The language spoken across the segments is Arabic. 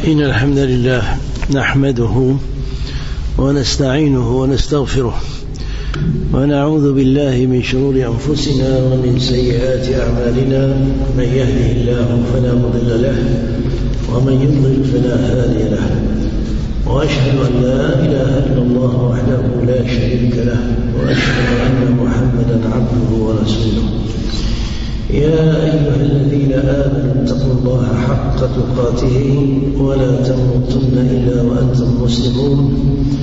إن الحمد لله نحمده ونستعينه ونستغفره ونعوذ بالله من شرور أنفسنا ومن سيئات أعمالنا. من يهده الله فلا مضل له ومن يضلل فلا هادي له، وأشهد أن لا إله إلا الله وحده لا شريك له، وأشهد أن محمدا عبده ورسوله. يا أيها الذين آمنوا اتقوا الله حق تقاته ولا تموتن إلا وأنتم مسلمون.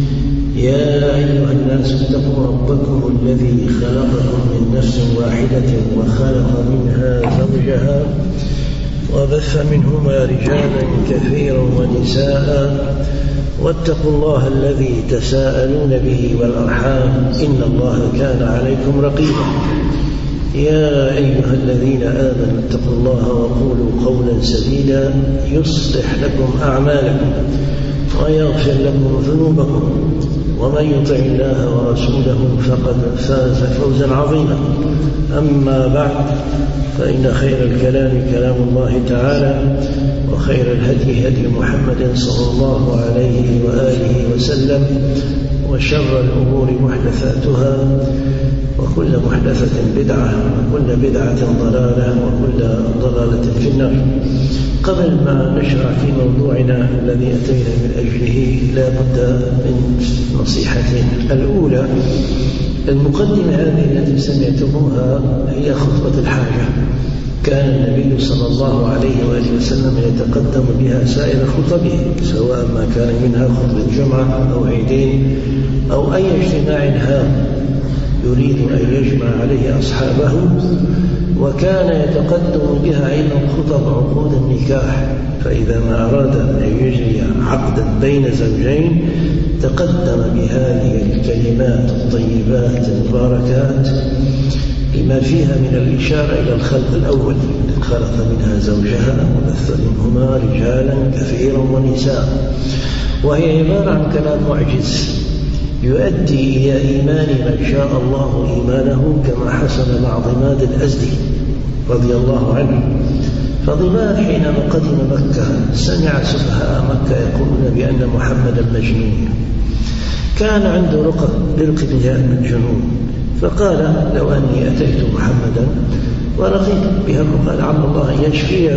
يا أيها الناس اتقوا ربكم الذي خلقكم من نفس واحدة وخلق منها زوجها وبث منهما رجالا كثيرا ونساء، واتقوا الله الذي تساءلون به والأرحام إن الله كان عليكم رقيبا. يا أيها الذين آمنوا اتقوا الله وقولوا قولا سديدا يصلح لكم أعمالكم ويغفر لكم ذنوبكم، ومن يطع الله ورسوله فقد فاز فوزا عظيما. أما بعد، فإن خير الكلام كلام الله تعالى، وخير الهدي هدي محمد صلى الله عليه وآله وسلم، وشر الأمور محدثاتها، وكل محدثة بدعة، وكل بدعة ضلالة، وكل ضلالة في النار. قبل ما نشرع في موضوعنا الذي أتينا من أجله لا بد من نصيحتين. الأولى، المقدمة هذه التي سمعتموها هي خطبة الحاجة، كان النبي صلى الله عليه وآله وسلم يتقدم بها سائر خطبه، سواء ما كان منها خطبة جمعة أو عيدين أو أي اجتماع هام يريد أن يجمع عليه أصحابه، وكان يتقدم بها أيضا خطب عقود النكاح. فإذا ما أراد أن يجري عقدا بين زوجين تقدم بهذه الكلمات الطيبات المباركات لما فيها من الإشارة إلى الخلق الأول، خلق منها زوجها وبث منهما رجالا كثيرا ونساء، وهي عبارة عن كلام معجز يؤدي إلى إيمان من شاء الله إيمانه، كما حصل مع ضماد الأزدي رضي الله عنه. فضماد حينما قدم مكة سمع سفهاء مكة يقولون بأن محمدا مجنون، كان عنده رقى للقي الجنون، فقال لو أني أتيت محمدا ولقيت بها الرقى لعل الله أن يشفيه.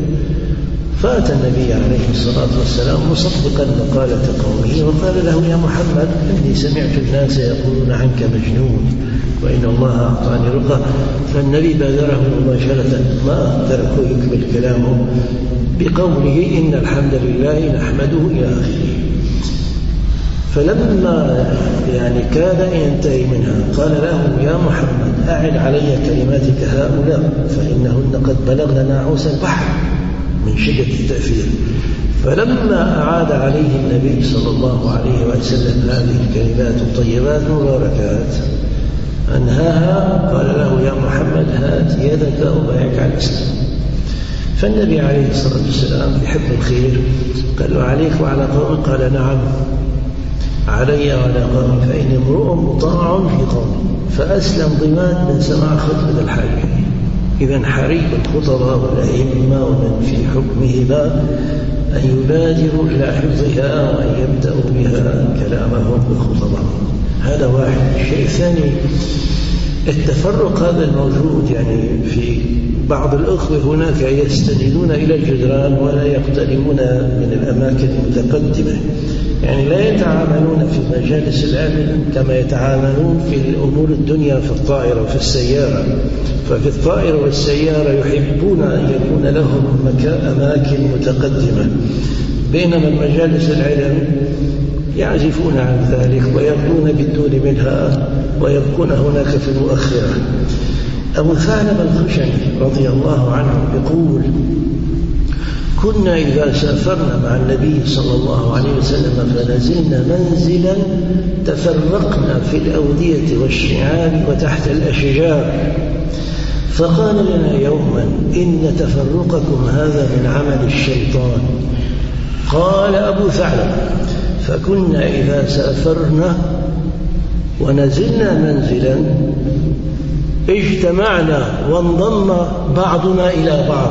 فأتى النبي عليه الصلاة والسلام مصدقا مقالة قومه وقال له يا محمد إني سمعت الناس يقولون عنك مجنون وإن الله أعطاني رقى. فالنبي بادره مباشرة، ما تركه يكمل كلامه بقوله إن الحمد لله نحمده إلى آخره. فلما كاد ينتهي منها قال له يا محمد أعد علي كلماتك هؤلاء فإنهن قد بلغن ناعوس البحر من شدة التأثير. فلما أعاد عليه النبي صلى الله عليه وسلم هذه الكلمات الطيبات المباركات أنهاها، قال له يا محمد هات يدك وبايعك على الإسلام. فالنبي عليه الصلاة والسلام يحب الخير، قال له عليك وعلى قوم؟ قال نعم علي وعلى قوم، فإن امرؤ مطاع في قوم. فأسلم ضماد من سماع خطبة الحاجة. إذن حري الخطباء والأئمة ومن في حكمهما أن يبادروا إلى حفظها وأن يبدأوا بها كلامهم وخطبهم. هذا واحد. الشيء الثاني، التفرق هذا الموجود في بعض الأخوة هناك يستندون إلى الجدران ولا يقتربون من الأماكن المتقدمة، لا يتعاملون في مجالس العلم كما يتعاملون في الأمور الدنيا في الطائرة وفي السيارة. ففي الطائرة والسيارة يحبون أن يكون لهم أماكن متقدمة، بينما المجالس العلم يعزفون عن ذلك ويبقون بالدون منها ويبقون هناك في المؤخرة. أبو ثعلب الخشني رضي الله عنه يقول كنا إذا سافرنا مع النبي صلى الله عليه وسلم فنزلنا منزلا تفرقنا في الأودية والشعاب وتحت الأشجار، فقال لنا يوما إن تفرقكم هذا من عمل الشيطان. قال أبو ثعلب فكنا إذا سافرنا ونزلنا منزلا اجتمعنا وانضم بعضنا إلى بعض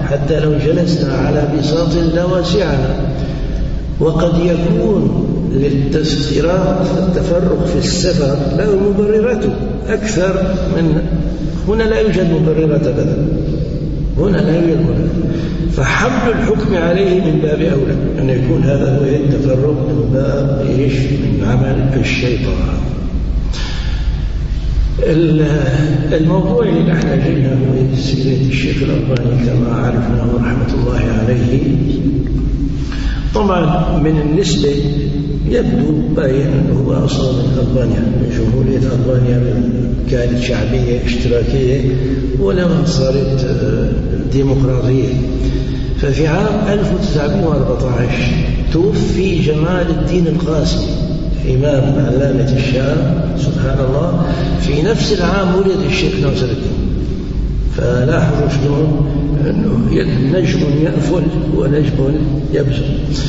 حتى لو جلسنا على بساط لا واسعنا. وقد يكون للاستراق التفرق في السفر له مبرراته أكثر من هنا. لا يوجد مبررات أبدا، هنا لا يوجد مبررات، فحمل الحكم عليه من باب أولى أن يكون هذا هو التفرق من باب من عمل الشيطان. الموضوع اللي نحن جينا هو سيرة الشيخ الألباني كما عرفناه رحمة الله عليه. طبعا من النسبة يبدو باين أنه هو أصلا من ألبانيا، من جمهورية ألبانيا، كانت شعبية اشتراكية ولما صارت ديمقراطية. ففي عام 1914 توفي جمال الدين القاسمي إمام علامة الشام سبحان الله. في نفس العام ولد الشيخ ناصر الدين. فلاحظوا شلون أنه نجم يأفل ونجم يبزغ.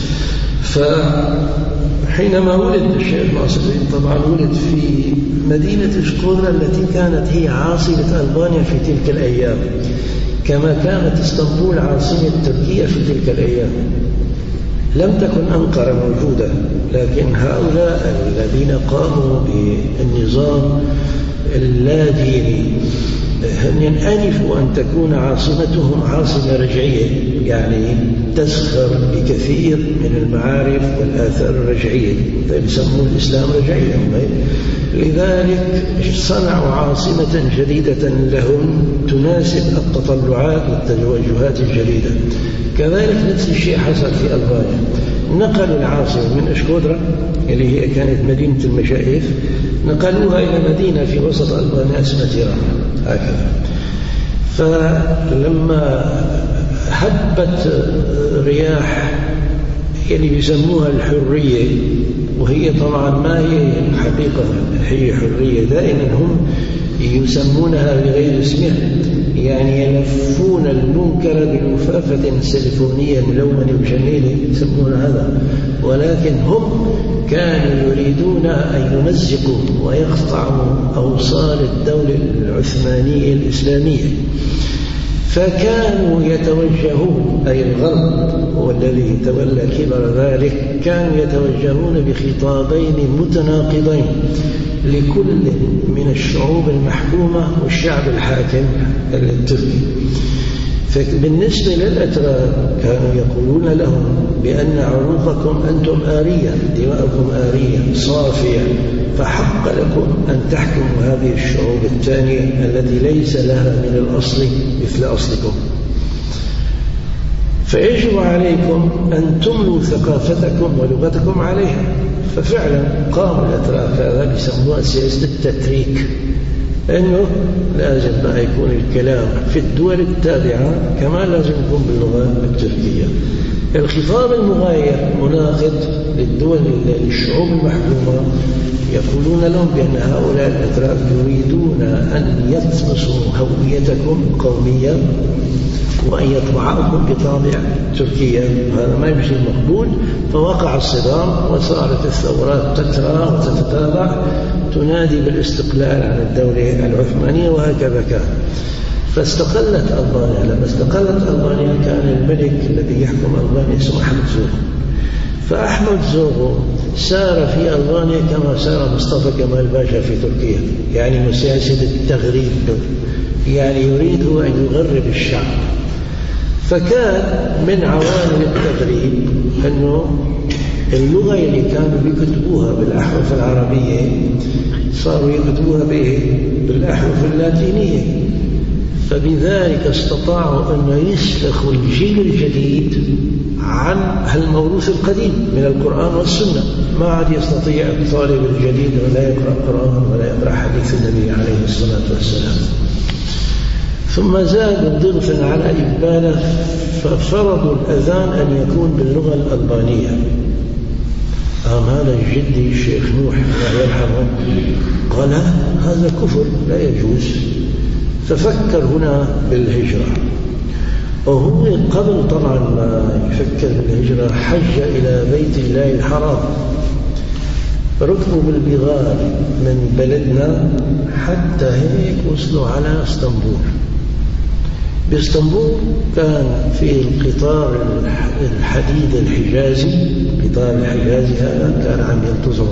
فحينما ولد الشيخ ناصر الدين طبعا ولد في مدينة شقورة التي كانت هي عاصمة ألبانيا في تلك الأيام، كما كانت اسطنبول عاصمة تركيا في تلك الأيام. لم تكن أنقرة موجودة، لكن هؤلاء الذين قاموا بالنظام اللاديني ينأنفوا أن تكون عاصمتهم عاصمة رجعية، يعني تزخر بكثير من المعارف والآثار الرجعية، يسمون الإسلام رجعية. لذلك صنعوا عاصمة جديدة لهم تناسب التطلعات والتوجهات الجديدة. كذلك نفس الشيء حصل في ألبانيا، نقلوا العاصمة من أشكودرا اللي هي كانت مدينة المشايخ، نقلوها إلى مدينة في وسط ألبانيا اسمها تيرانا هكذا. فلما هبت رياح اللي يسموها الحرية، وهي طبعا ما هي الحقيقة، هي حرية دائما هم يسمونها بغير اسمها، يعني يلفون المنكر بلفافة سيليفونية ملونة وجميلة يسمون هذا، ولكن هم كانوا يريدون أن يمزقوا ويقطعوا أوصال الدولة العثمانية الإسلامية. فكانوا يتوجهون، أي الغرب هو الذي تولى كبر ذلك، كانوا يتوجهون بخطابين متناقضين لكل من الشعوب المحكومة والشعب الحاكم التركي. فبالنسبة للأتراك كانوا يقولون لهم بأن عروقكم أنتم آرية، دماءكم آرية صافية، فحق لكم أن تحكموا هذه الشعوب الثانية التي ليس لها من الأصل مثل أصلكم، فيجب عليكم أن تملوا ثقافتكم ولغتكم عليها. ففعلا قام الأتراك هذا بيسموها سياسة التتريك، أنه لازم بقى يكون الكلام في الدول التابعة كما لازم يكون باللغة التركية. الخطاب المغاير مناقض للدول للشعوب المحكومة، يقولون لهم بأن هؤلاء الأتراك يريدون أن يطمسوا هويتكم القومية وأن يطبعوكم بطابع تركيا، هذا ما يمشي مقبول. فوقع الصدام وصارت الثورات تترى وتتتابع تنادي بالاستقلال عن الدولة العثمانية، وهكذا كان. فاستقلت ألبانيا. لما استقلت ألبانيا كان الملك الذي يحكم ألبانيا اسمه أحمد زوغو. فأحمد زوغو سار في ألبانيا كما سار مصطفى كمال باشا في تركيا، يعني سياسة التغريب، يعني يريد أن يغرب الشعب. فكان من عوامل التغريب أنه اللغة اللي كانوا يكتبوها بالأحرف العربية صاروا يكتبوها بالأحرف اللاتينية. فبذلك استطاعوا أن يسلخوا الجيل الجديد عن الموروث القديم من القرآن والسنة. ما عاد يستطيع الطالب الجديد ولا يقرأ القرآن ولا يقرأ حديث النبي عليه الصلاة والسلام. ثم زادوا ضغطا على إقباله، ففرضوا الأذان أن يكون باللغة الألبانية. هذا جدي الشيخ نوح الله يرحمه قال هذا كفر لا يجوز. ففكر هنا بالهجرة، وهو قبل طبعا ما يفكر بالهجرة حج إلى بيت الله الحرام، ركبوا بالبغال من بلدنا حتى هيك وصلوا على اسطنبول. بإسطنبول كان في القطار الحديد الحجازي، القطار الحجازي هذا كان عم ينتظروا،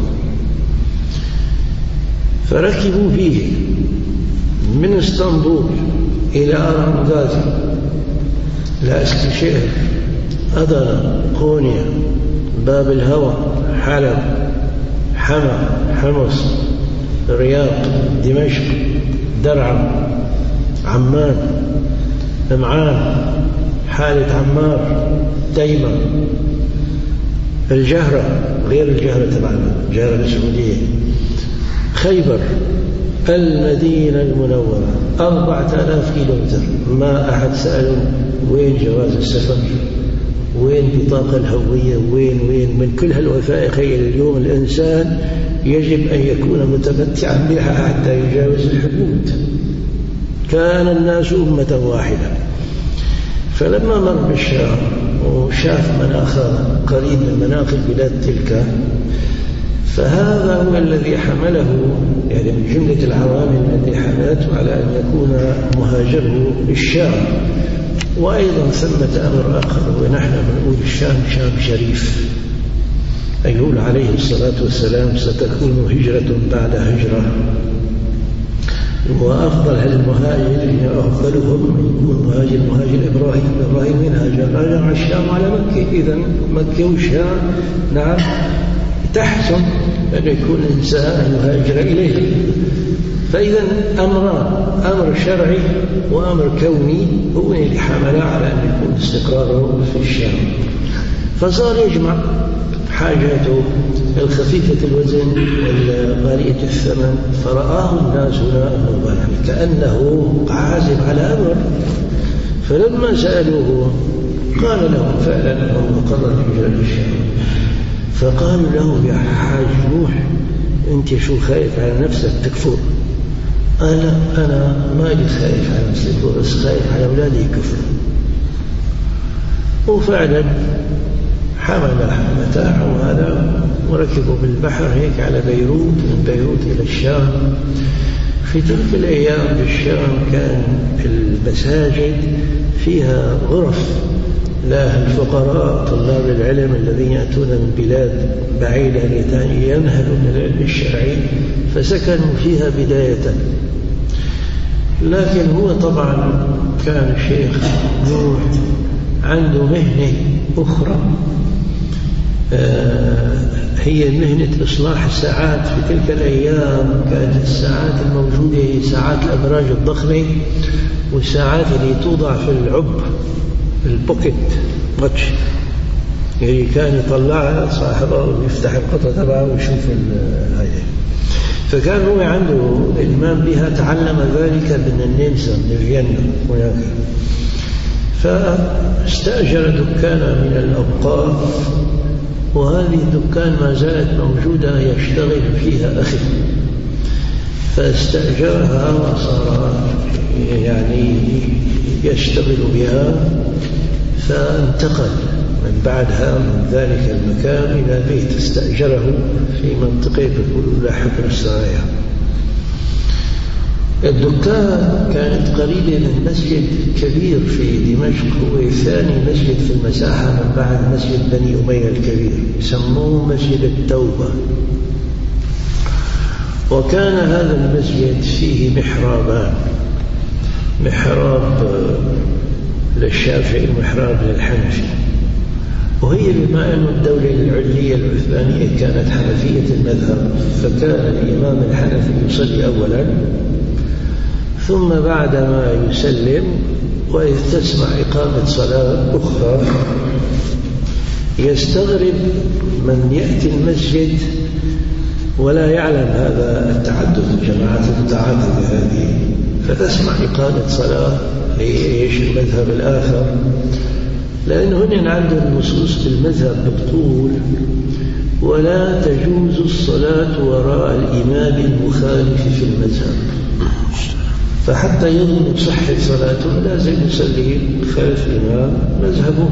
فركبوا فيه من اسطنبول إلى أرانغازي، لا اسكشير، أدنى، قونيا، باب الهوى، حلب، حما، حمص، الرياض، دمشق، درعا، عمان، نمعان، حالة عمار، تيمة، الجهرة، غير الجهرة تبعنا، الجهرة السعودية، خيبر، المدينة المنورة، 4000 كيلومتر. ما أحد سأله وين جواز السفر، وين بطاقة الهوية، وين من كل هالوثائق. اليوم الإنسان يجب أن يكون متمتعا بها حتى يجاوز الحدود. كان الناس أمة واحدة. فلما مر بالشام وشاف مناخها قريب من مناخ البلاد تلك، فهذا هو الذي حمله، يعني من جملة العوامل التي حملته على أن يكون مهاجره الشام. وأيضا ثمة أمر آخر، ونحن نقول الشام شام شريف. يقول عليه الصلاة والسلام: ستكون هجرة بعد هجرة، وأفضل المهاجر أفضلهم يكون مهاجر إبراهيم من هاجر على الشام وعلى مكة. إذن مكة والشام نعم تحسن أن يكون الإنسان يهاجر إليه. فإذا أمران، أمر شرعي وأمر كوني، هو اللي حمل على أن يكون استقراره في الشام. فصار يجمع حاجاته الخفيفة الوزن والغالية الثمن. فرآه الناس هنا أنه كأنه عازم على أمر. فلما سألوه قال لهم فعلا أنه مقرر في بلاد الشام. فقالوا له: يا حاج نوح، أنت شو خايف على نفسك تكفر؟ أنا ما أجي خايف على نفسي تكفر، بس خايف على أولادي يكفر. وفعلا حمل متاعه هذا وركبوا بالبحر هيك على بيروت، من بيروت إلى الشام. في تلك الأيام بالشام كان المساجد فيها غرف للفقراء طلاب العلم الذين يأتون من بلاد بعيدة ينهلوا من العلم الشرعي، فسكنوا فيها بداية. لكن هو طبعا كان الشيخ نوح عنده مهنة أخرى، هي مهنة إصلاح الساعات. في تلك الأيام كانت الساعات الموجودة هي ساعات الأبراج الضخمة، والساعات اللي توضع في العب، البوكيت واتش، يعني كان يطلعها صاحبه ويفتح القطعة تبعه ويشوف هاي. فكان هو عنده إلمام بها، تعلم ذلك من النمسا، من فيينا هناك. فاستأجر دكانا من الأوقاف، وهذه الدكان ما زالت موجودة يشتغل فيها أخي. فاستأجرها وصار يعني يشتغل بها. فانتقل من بعدها من ذلك المكان إلى بيت استأجره في منطقة يقولوا لها حكم السرايا. الدكان كانت قريبة من مسجد كبير في دمشق، هو ثاني مسجد في المساحة من بعد مسجد بني أمية الكبير، يسموه مسجد التوبة. وكان هذا المسجد فيه محرابان، محراب للشافعي ومحراب للحنفي. وهي بما أن الدولة العلية العثمانية كانت حنفية المذهب، فكان الإمام الحنفي يصلي أولا، ثم بعدما يسلم وإذ تسمع إقامة صلاة أخرى يستغرب من يأتي المسجد ولا يعلم هذا التعدد، الجماعات المتعددة هذه، فتسمع إقامة صلاة ليش المذهب الآخر. لأن هنا عندنا النصوص في المذهب بتقول: ولا تجوز الصلاة وراء الإمام المخالف في المذهب. فحتى يضمن صحة صلاته لازم يصلي خلف الإمام مذهبه.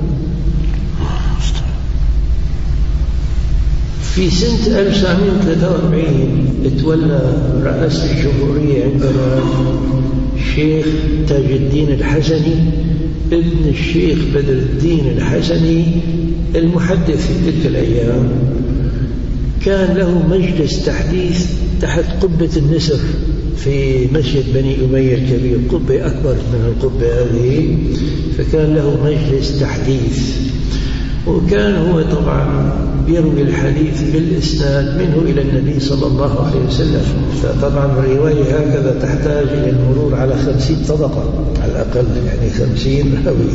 في سنة 1943 تولى رئاسة الجمهورية عندنا الشيخ تاج الدين الحسني ابن الشيخ بدر الدين الحسني المحدث في تلك الأيام، كان له مجلس تحديث تحت قبة النسر في مسجد بني أمية الكبير، قبة أكبر من القبة هذه، فكان له مجلس تحديث. وكان هو طبعا يروي الحديث بالإسناد منه إلى النبي صلى الله عليه وسلم. فطبعا الرواية هكذا تحتاج إلى المرور على 50 طبقة على الأقل، يعني 50 راوي.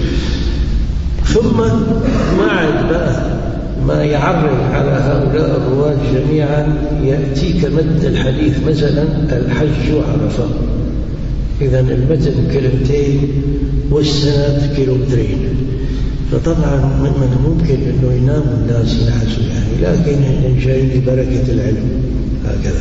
ثم معد بقى ما يعرض على هؤلاء الرواة جميعا، يأتيك مد الحديث مثلا الحج عرفة، إذا المتن كلمتين والسند كيلومترين، فطبعا من ممكن أنه ينام الناس ينعسوا يعني، لكن إن جاي لبركة العلم هكذا.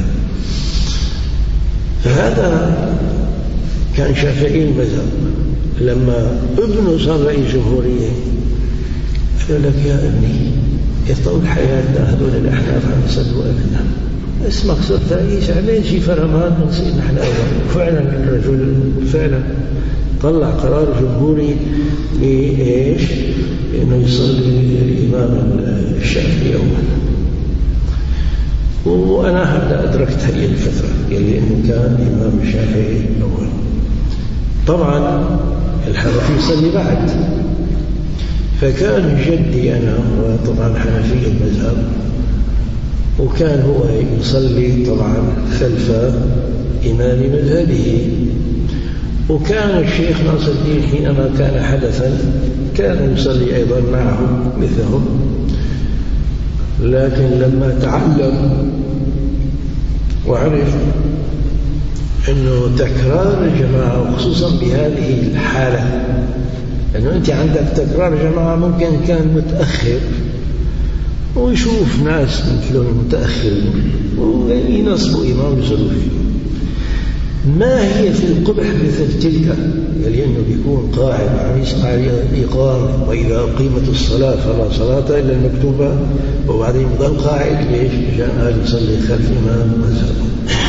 فهذا كان شافعي المذهب. لما ابنه صار رئيس جمهورية قال لك يا ابني يطول حياتنا هذول الأحناف عم يصلوا أبنا، اسمك صرت رئيس عمل شي فرمان نصير نحن أول. فعلا الرجل فعلا طلع قرار جمهوري بإيش؟ إنه يصلي الإمام الشافعي يوما. وأنا هذا أدركت هذه الفترة اللي إنه كان الإمام الشافعي أول. طبعا الحنفي يصلي بعد، فكان جدي أنا وطبعا حنفي المذهب، وكان هو يصلي طبعا خلف إمام مذهبه. وكان الشيخ ناصر الدين حينما كان حدثا كان يصلي أيضا معهم مثلهم، لكن لما تعلم وعرف أنه تكرار الجماعة وخصوصا بهذه الحالة، أنه أنت عندك تكرار جماعة ممكن كان متأخر ويشوف ناس مثلهم متأخرين وينصبوا إمام يصلوا فيه، ما هي في القبح مثل تلك، لأنه بيكون قاعد عم يسمع الإقامة وإذا أقيمت الصلاة فلا صلاة إلا المكتوبة، وبعدين يضل قاعد ليش؟ مشان يصلي خلف إمام مذهبه.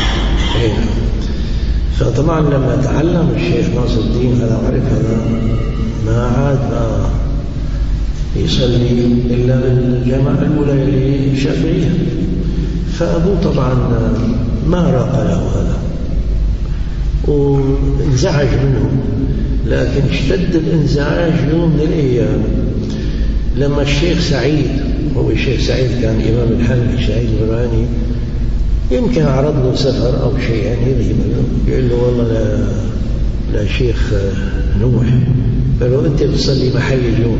فطبعا لما تعلم الشيخ ناصر الدين هذا عرف هذا ما عاد ما يصلي إلا بالجماعة الأولى الشافعية، فأبوه طبعا ما راق له هذا وانزعج منه. لكن اشتد الانزعاج يوم من الأيام لما الشيخ سعيد، هو الشيخ سعيد كان إمام الحلبي سعيد البراني، يمكن عرض له سفر أو شيء يعني يغيب، يقول له والله لا شيخ نوح، فلو أنت بتصلي محل اليوم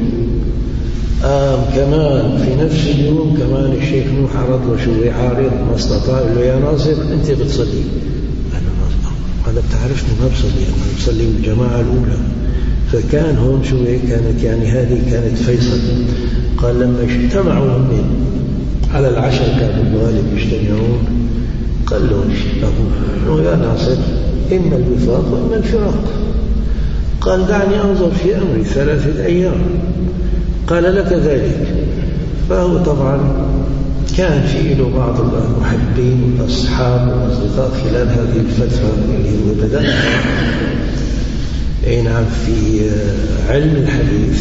كمان في نفس اليوم كمان الشيخ نوح عرض له شو يعارض ما استطاع، له يا ناصر أنت بتصلي، أنا بتعرفني ما بصلي، أنا بصلي بالجماعة الأولى. فكان هون شو كانت يعني هذه كانت فيصل. قال لما اجتمعوا على العشاء كانوا الغالب يجتمعون، قال له أبوه يا ناصر إما الوفاق وإما الفراق. قال دعني أنظر في أمري 3 أيام. قال لك ذلك. فهو طبعا كان في له بعض المحبين والأصحاب والأصدقاء خلال هذه الفترة اللي هو بدأها نعم في علم الحديث،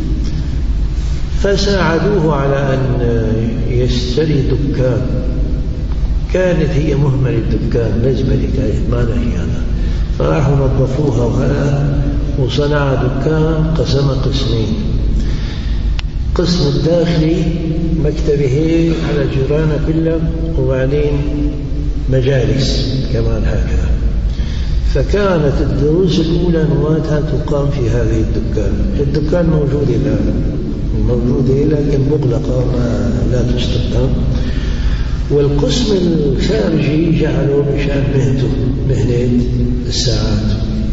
فساعدوه على أن يشتري دكان. كانت هي مهمة الدكان مزبلة كانت ما لها هذا، فراحوا نظفوها وهذا وصنع دكان قسم قسمين، قسم الداخلي مكتبه على جيرانه كله، وبعدين مجالس كمان هكذا. فكانت الدروس الأولى نواتها تقام في هذه الدكان موجودة الآن، موجودة لكن مغلقة لا تستخدم. والقسم الخارجي جعلوا مشان مهنة الساعات.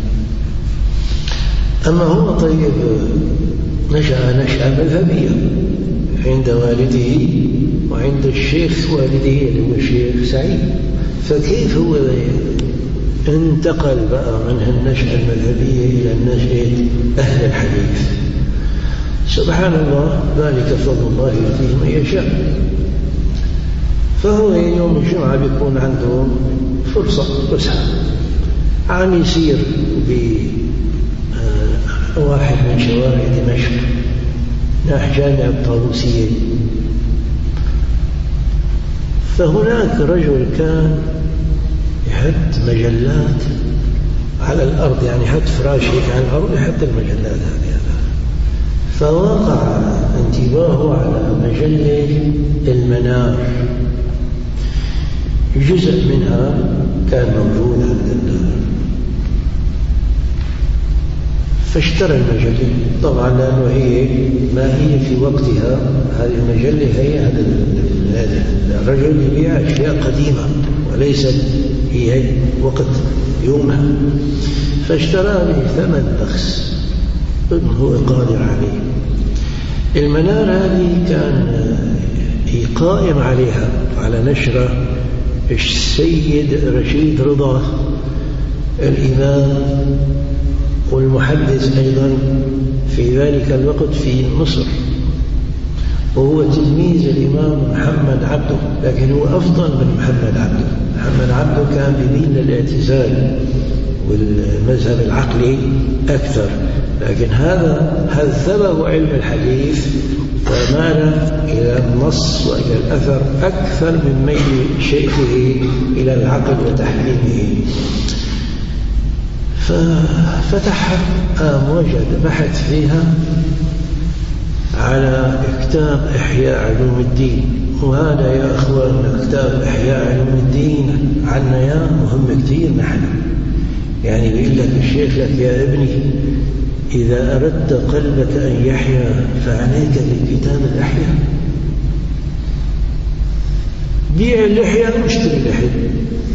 أما هو طيب نشأة مذهبية عند والده وعند الشيخ والده اللي هو الشيخ سعيد، فكيف هو انتقل بقى من النشأة المذهبية إلى النشأة أهل الحديث؟ سبحان الله، ذلك فضل الله يؤتيه من يشاء. فهو يوم الجمعة بيكون عنده فرصة وسعة، عم يسير بواحد من شوارع دمشق ناحية جامع الطاووسية، فهناك رجل كان يحط مجلات على الأرض، يعني يحط فراش هيك على الأرض يحط المجلات هذه، فوقع انتباهه على مجلة المنار، جزء منها كان موجود عند النار، فاشترى المجلة. طبعا لأنه هي ما هي في وقتها هذه المجلة، هي هذا الرجل يبيع أشياء قديمة وليست هي وقت يومها، فاشترى بثمن بخس هو قادر عليه. المنار هذه كان قائم عليها على نشرة السيد رشيد رضا الإمام والمحدث أيضا في ذلك الوقت في مصر، وهو تلميذ الإمام محمد عبده، لكن هو أفضل من محمد عبده. محمد عبده كان بيميل للاعتزال والمذهب العقلي أكثر، لكن هذا هذبه علم الحديث ومال إلى النص وإلى الأثر أكثر من ميل شيخه إلى العقل وتحليمه. ففتح وجد بحث فيها على كتاب إحياء علوم الدين، وهذا يا أخوان كتاب إحياء علوم الدين عنا يا مهم كثير. نحن يعني بيقول لك الشيخ لك يا ابني إذا أردت قلبك أن يحيا فعليك بكتاب الإحياء، بيع اللحية واشتري اللحية.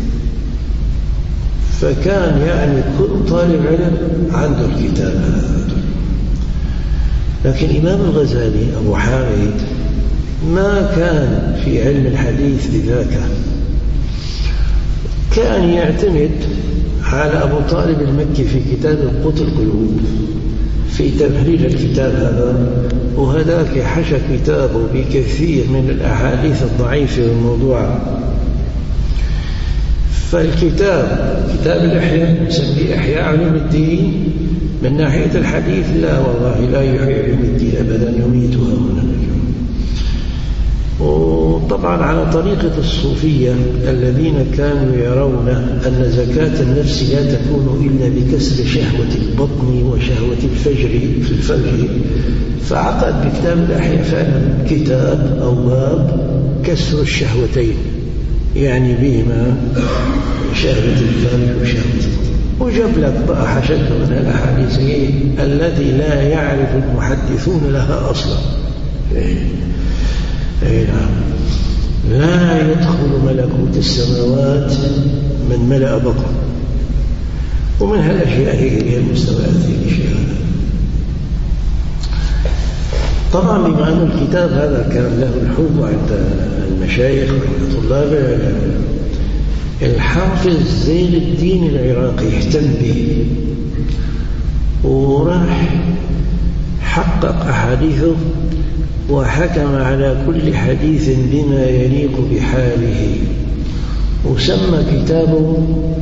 فكان يعني كل طالب علم عنده الكتاب هذا. لكن إمام الغزالي أبو حامد ما كان في علم الحديث بذاك، كان يعتمد على أبو طالب المكي في كتاب قوت القلوب في تفريج الكتاب هذا، وهذاك حشى كتابه بكثير من الأحاديث الضعيفة والموضوعة. فالكتاب كتاب الإحياء نسميه إحياء علوم الدين من ناحية الحديث، لا والله لا يحيي علوم الدين أبدا، يميتها هنا. وطبعا على طريقة الصوفية الذين كانوا يرون أن زكاة النفس لا تكون إلا بكسر شهوة البطن وشهوة الفجر في الفرج، فعقد بكتاب الأحياء فعلا كتاب أو باب كسر الشهوتين، يعني بهما شهوة الفرج وشهوة البطن. وجاب لك بقى حشد من الأحاديث التي لا يعرف المحدثون لها أصلا. نعم، لا يدخل ملكوت السماوات من ملأ بطن، ومن هالأشياء هي المستويات في الأشياء. طبعا بما أن الكتاب هذا كان له الحب عند المشايخ وعند طلابه، الحافظ زين الدين العراقي اهتم به وراح حقق أحاديثه وحكم على كل حديث بما يليق بحاله، وسمى كتابه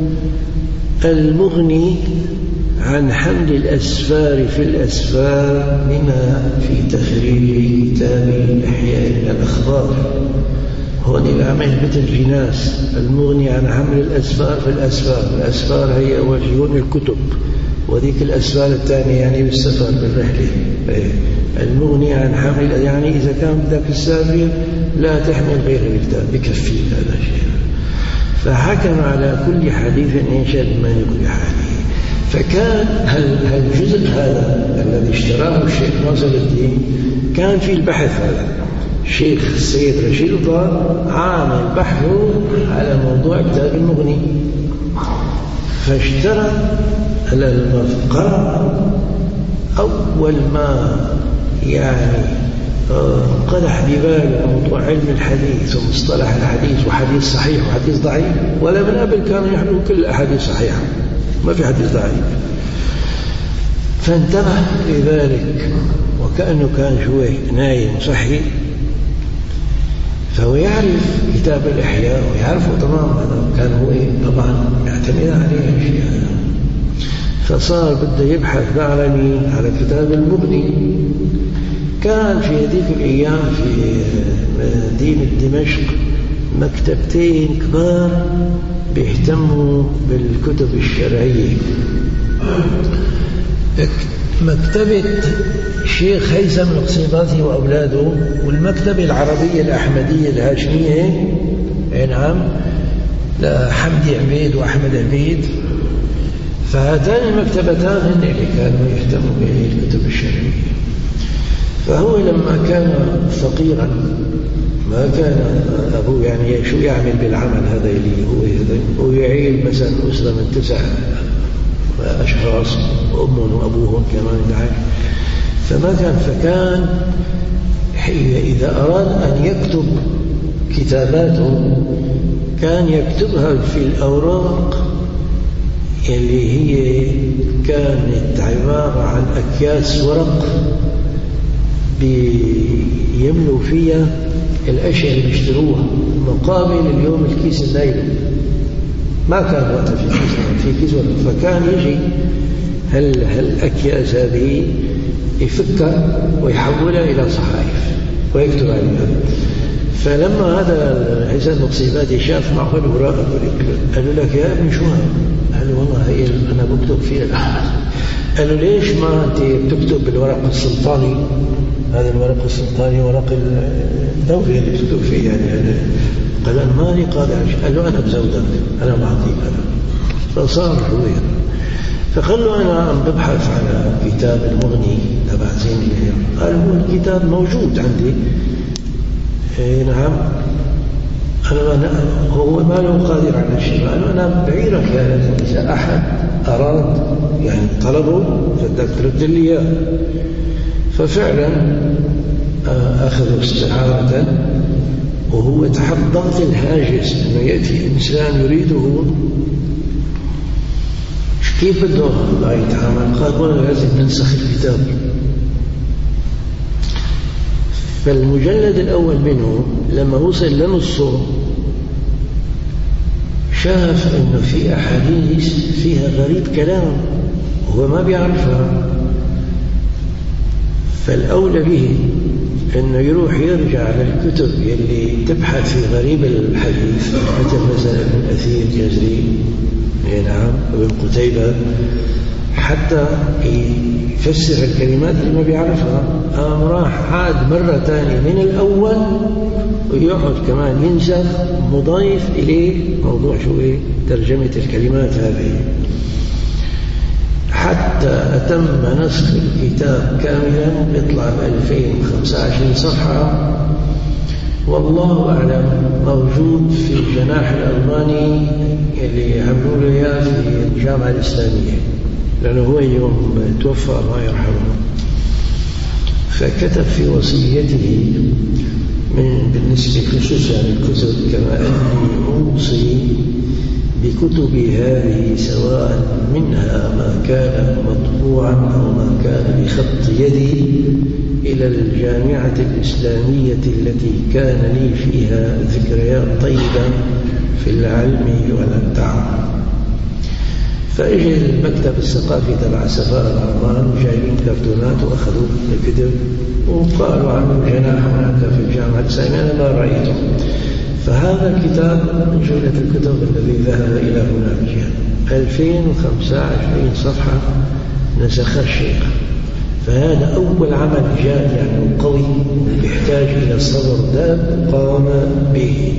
المغني عن حمل الأسفار في الأسفار بما في تخريج كتاب إحياء الأخبار. هون العمل مثل جناس، المغني عن حمل الأسفار في الأسفار. الأسفار هي وجهون الكتب، وذيك الأسفار الثانية يعني بالسفر بالرحلة. المغني عن حمل يعني إذا كان بدك السافر لا تحمل غير الكتاب بكفي هذا الشيء. فحكم على كل حديث إنشاء بما يليق بحاله. فكان الجزء هذا الذي اشتراه الشيخ ناصر الدين كان في البحث هذا. الشيخ السيد رشيد رضا عامل بحثه على موضوع كتاب المغني، فاشترى قرأ أول ما يعني قدح بباله موضوع علم الحديث ومصطلح الحديث وحديث صحيح وحديث ضعيف، ولا من قبل كانوا يحملوا كل الأحاديث صحيحة، ما في حديث ضعيف. فانتبه لذلك وكأنه كان شوي نايم صحي، فهو يعرف كتاب الإحياء ويعرفه تماما، كان هو طبعا يعتمد عليه أشياء. فصار بده يبحث بقى على مين؟ على كتاب المغني. كان في هذيك الأيام في مدينة دمشق مكتبتين كبار بيهتموا بالكتب الشرعية، مكتبة الشيخ هيثم القصيباتي وأولاده، والمكتبة العربية الأحمدية الهاشمية نعم لحمدي عبيد وأحمد عبيد. فهاتان المكتبتان هن اللي كانوا يهتموا بالكتب الشرعية. فهو لما كان فقيرا ما كان أبوه يعني شو يعمل بالعمل هذا اللي هو يعيل مثلا أسرة من 9 أشخاص وأمهم وأبوهم كمان معه. فكان إذا أراد أن يكتب كتاباته كان يكتبها في الأوراق اللي هي كانت عبارة عن أكياس ورق بيملوا فيها الأشياء اللي بيشتروها مقابل اليوم الكيس الليلي. ما كان وقتها في كيس ورق، فكان يجي هالأكياس هذه يفكها ويحولها إلى صحائف ويكتب عليها. فلما هذا هيثم القصيباتي شاف معه الأوراق قال له لك يا ابني شو هذا؟ قال له والله هي أنا بكتب فيها الأحمد. قال له ليش ما أنت بتكتب بالورق السلطاني؟ هذا الورق السلطاني ورق الدولة اللي بتكتب فيه يعني. قال أنا مالي قادر. قال له أنا بزودك، أنا بعطيك أنا. فصار هو فقال له أنا ببحث على كتاب المغني تبع زين العراقي. قال هو الكتاب موجود عندي. نعم هو ما له قادر على شيء. قال له أنا بعيرك يا إذا أحد أراد يعني طلبه فبدك ترد لي إياه. ففعلا أخذوا استعارة، وهو تحت ضغط الهاجس أنه يأتي إنسان يريده كيف بده يتعامل. قال والله لازم ننسخ الكتاب. فالمجلد الأول منه لما وصل لنصه شاف أنه في أحاديث فيها غريب كلام وهو ما بيعرفها. فالأولى به أنه يروح يرجع للكتب اللي تبحث في غريب الحديث، مثل ابن أثير جزري نعم ابن قتيبة، حتى يفسر الكلمات اللي ما بيعرفها. راح عاد مرة تانية من الأول ويقعد كمان ينسخ مضايف إليه موضوع ترجمة الكلمات هذه، حتى أتم نسخ الكتاب كاملا بيطلع ب2025 صفحة. والله أعلم موجود في الجناح الألماني اللي عملوا له إياه في الجامعة الإسلامية، لأنه هو يوم توفى الله يرحمه. فكتب في وصيته بالنسبة خصوصا للكتب كما أني أوصي بكتب هذه سواء منها ما كان مطبوعا أو ما كان بخط يدي إلى الجامعة الإسلامية التي كان لي فيها ذكريات طيبة في العلم والدعوة. فإجي المكتب الثقافي تبع سفارة العمان وجايبين كرتونات وأخذوا الكتب وقالوا عنه جناح هناك في الجامعة الإسلامية. أنا ما رأيته. فهذا الكتاب من جملة الكتب الذي ذهب إلى هناك 2025 صفحة نسخ الشيخ. فهذا أول عمل جاد يعني قوي يحتاج إلى صبر داب قام به.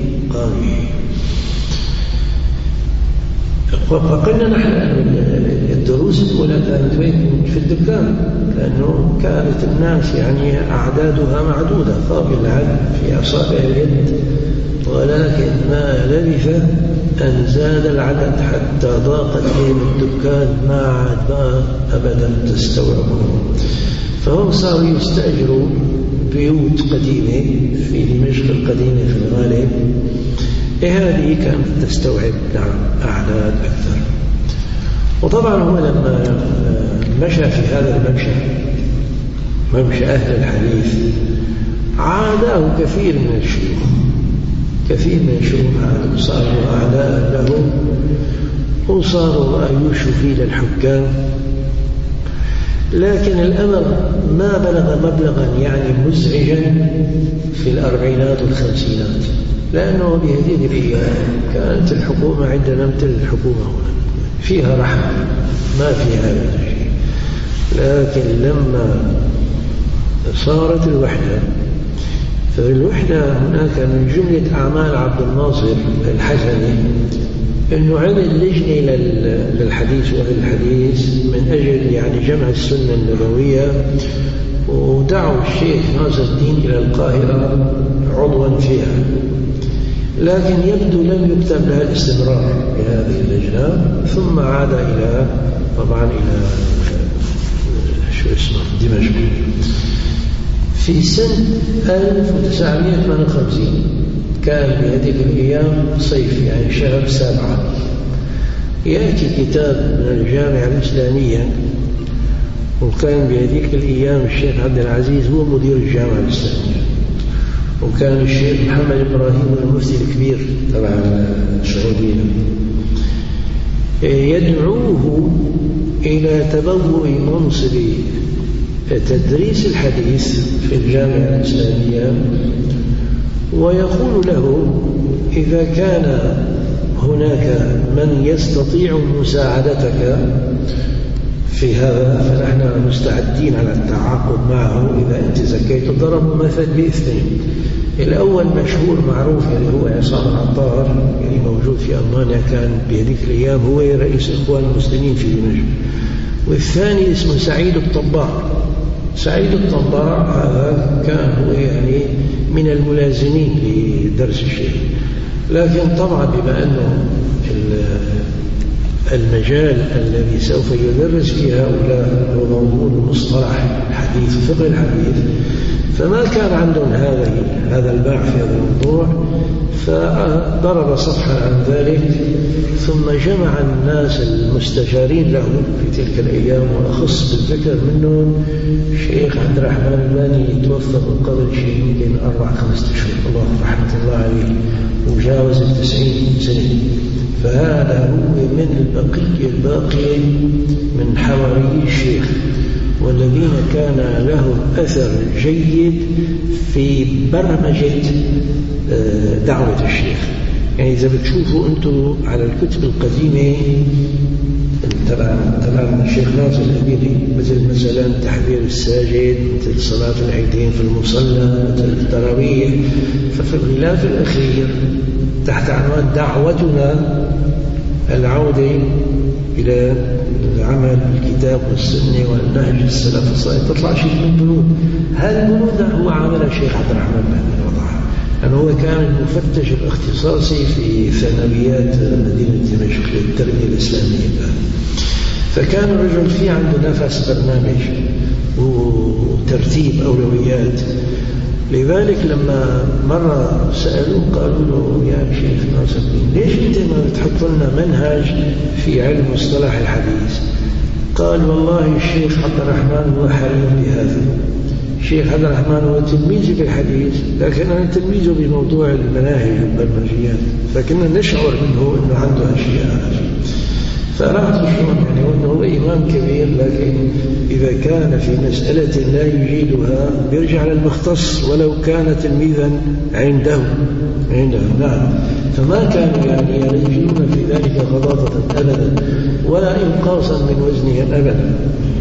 فقلنا نحن الدروس الأولى كانت وين؟ في الدكان، لأنه كانت الناس يعني أعدادها معدودة قابل للعد في أصابع اليد، ولكن ما لبث أن زاد العدد حتى ضاقت بهم الدكان ما عاد أبدا تستوعبه. فهم صاروا يستأجروا بيوت قديمة في دمشق القديمة في الغالب، هذه كانت تستوعب أعداد أكثر. وطبعا هو لما مشى في هذا الممشى ممشى أهل الحديث عاداه كثير من الشيوخ كثير من شيوخ صاروا أعداء له وصاروا يشفي للحكام، لكن الأمر ما بلغ مبلغا يعني مزعجا في الأربعينات والخمسينات، لأنه بهذه الأيام كانت الحكومة عندنا مثل الحكومة هنا فيها رحمة ما فيها هذا الشيء. لكن لما صارت الوحدة، فالوحدة هناك من جملة أعمال عبد الناصر الحسني أنه عمل لجنة للحديث وأهل الحديث من أجل يعني جمع السنة النبوية، ودعوا الشيخ ناصر الدين إلى القاهرة عضوا فيها، لكن يبدو لم يكتب لها الاستمرار بهذه اللجنة، ثم عاد إلى طبعا إلى دمشق. في سنة 1958 كان بهذه الأيام صيف يعني شهر 7 يأتي كتاب من الجامعة الإسلامية، وكان بهذه الأيام الشيخ عبد العزيز هو مدير الجامعة الإسلامية، وكان الشيخ محمد إبراهيم المفتي الكبير تبع السعودية يدعوه إلى تبوء منصب تدريس الحديث في الجامعة الإسلامية، ويقول له إذا كان هناك من يستطيع مساعدتك في هذا فنحن مستعدين على التعاقد معه إذا أنت زكيت. ضربوا مثل باثنين، الأول مشهور معروف يعني هو عصام عطار يعني موجود في ألمانيا، كان بهذيك الأيام هو رئيس إخوان المسلمين في دمشق، والثاني اسمه سعيد الطباع. سعيد الطباع هذا كان هو يعني من الملازمين لدرس الشيخ، لكن طبعا بما أنه المجال الذي سوف يدرس فيه هؤلاء هو موضوع مصطلح الحديث وفقه الحديث، فما كان عندهم هذا الباع في هذا الموضوع، فضرب صفحة عن ذلك، ثم جمع الناس المستشارين له في تلك الأيام، وأخص بالذكر منهم الشيخ عبد الرحمن الباني توفى من قبل شيء يمكن 4-5 أشهر الله رحمة الله عليه، وجاوز 90 سنة. فهذا هو من البقية الباقية من حواري الشيخ، والذين كان لهم أثر جيد في برمجة دعوة الشيخ. يعني إذا بتشوفوا أنتم على الكتب القديمة تبع الشيخ ناصر الأميري، مثلا تحذير الساجد، مثل صلاة العيدين في المصلى، مثل التراويح، ففي الغلاف الأخير تحت عنوان دعوتنا العودة إلى العمل بالكتاب والسنة والنهج السلف الصالح، تطلع شيء من البنود. هذا البنود هو عمل الشيخ عبد الرحمن بن وضعها، لأنه هو كان المفتش الاختصاصي في ثانويات مدينة دمشق للتربية الإسلامية، فكان الرجل فيه عنده نفس برنامج وترتيب أولويات. لذلك لما مرة سألوه قالوا له يا شيخ ناصر الدين ليش أنت ما بتحط لنا منهج في علم مصطلح الحديث؟ قال والله الشيخ عبد الرحمن هو حريم بهذا. الشيخ عبد الرحمن هو تلميذي بالحديث، لكن أنا تلميذه بموضوع المناهج والبرمجيات، فكنا نشعر منه أنه عنده أشياء. فأردت شلون يعني وأنه هو إمام كبير، لكن إذا كان في مسألة لا يجيدها بيرجع للمختص ولو كان تلميذا عنده. نعم، فما كانوا يعني يجدون في ذلك غضاضة أبدا ولا إنقاصا من وزنهم أبدا.